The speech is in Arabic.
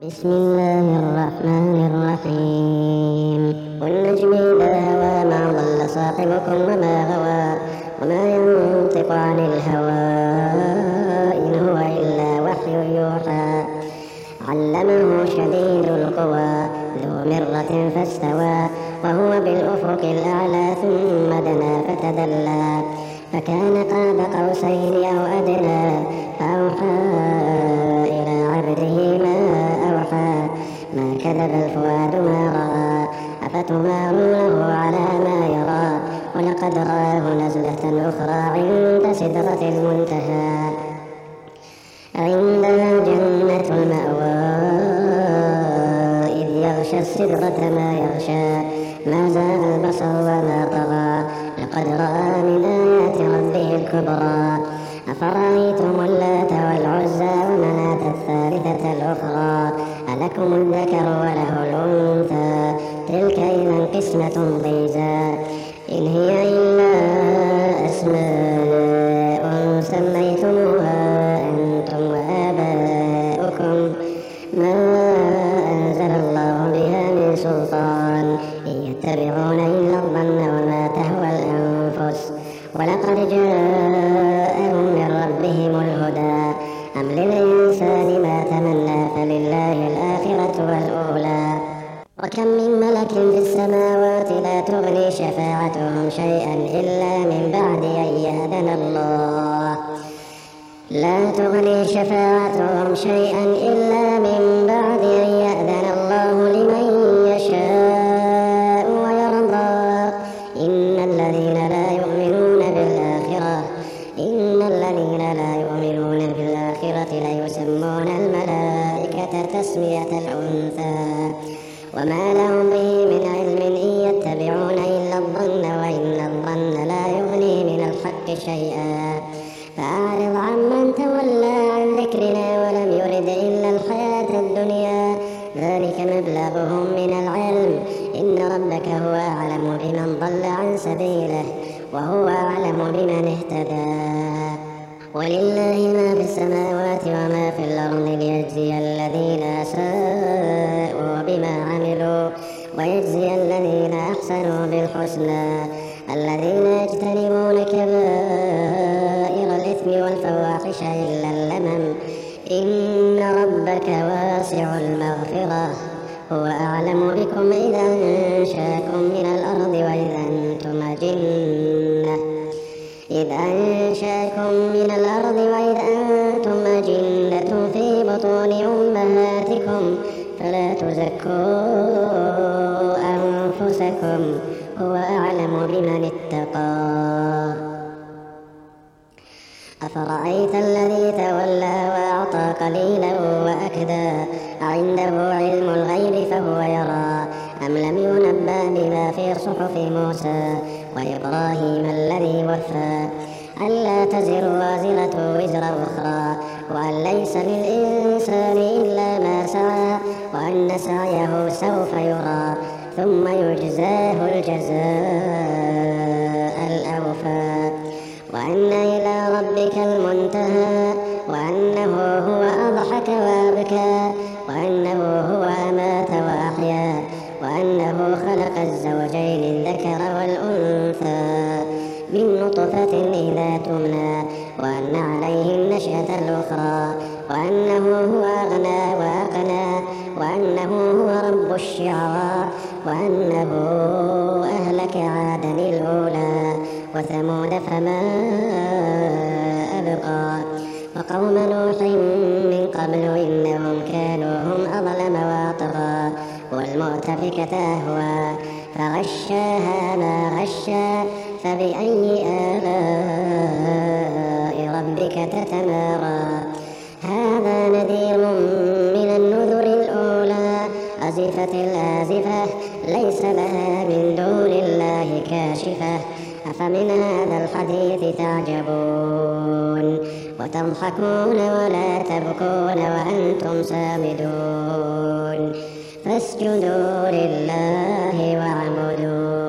بسم الله الرحمن الرحيم. والنجم إذا هوى ما ضل صاحبكم وما غوى وما ينطق عن الهوى إن هو إلا وحي يوحى علمه شديد القوى ذو مرة فاستوى وهو بالأفق الأعلى ثم دنا فتدلى فكان قاب قوسين أو أدنى فأوحى إلى عبده ما أوحى ما كذب الفؤاد ما رأى أفتمارونه على ما يرى ولقد رآه نزلة أخرى عند سدرة المنتهى عندها جنة المأوى إذ يغشى السدرة ما يغشى ما زاغ البصر وما طغى لقد رأى من آيات ربه الكبرى أفرأيتم اللات والعزى ومناة الثالثة الأخرى ألكم الذكر وله الأنثى تلك إذا قسمة ضيزى إن هي إلا أسماء سميتموها أنتم وآباؤكم ما أنزل الله بها من سلطان إن يتبعون إلا الظن وما تهوى الأنفس ولقد جاءهم من ربهم الهدى أم للإنسان ما تمنى فلله الآخرة والأولى وكم من ملك في السماوات لا تغني شفاعتهم شيئا إلا من بعد أن يأذن الله لا تغني شفاعتهم شيئا إلا من بعد أن يأذن الله لمن يشاء ويرضى إن الذين لا يؤمنون بالآخرة ليسمون الملائكة تسمية الأنثى وما لهم به من علم إن يتبعون إلا الظن وإن الظن لا يغني من الحق شيئا فأعرض عمن تولى عن ذكرنا ولم يرد إلا الحياة الدنيا ذلك مبلغهم من العلم إن ربك هو أعلم بمن ضل عن سبيله وهو أعلم بمن اهتدى ولله ما في السماوات وما في الأرض ليجزي الذين أساءوا بما عملوا ويجزي الذين أحسنوا بالحسنى الذين يجتنبون كبائر الإثم والفواحش إلا اللمم إن ربك واسع المغفرة هو أعلم بكم إذا أنشاكم من الأرض إذ أنشاكم من الأرض وإذ أنتم أجنة في بطون أمهاتكم فلا تزكوا أنفسكم هو أعلم بمن اتقى أفرأيت الذي تولى وأعطى قليلا وأكدى عنده علم الغيب فهو يرى أم لم ينبأ بما في صحف موسى وإبراهيم الذي وفى ألا تزر وازرة وزر أخرى وأن ليس للإنسان إلا ما سعى وأن سعيه سوف يرى ثم يجزاه الجزاء الأوفى وأن إلى ربك المنتهى وأنه هو أضحك وأبكى وأنه هو أمات وأحيا وأنه خلق الزوجين الذكر والأنثى من نطفة إذا تمنى وأن عليه النشأة الأخرى وأنه هو أغنى وأقنى وأنه هو رب الشعرى وأنه أهلك عادا الأولى وثمود فما أبقى وقوم نوح من قبل إنهم كانوا هم أظلم وأطغى والمؤتفكة أهوى فغشاها ما غشى فبأي آلاء ربك تتمارى هذا نذير من النذر الأولى أزفت الآزفة ليس لها من دون الله كاشفة أفمن هذا الحديث تعجبون وتضحكون ولا تبكون وأنتم سامدون فاسجدوا لله واعبدوا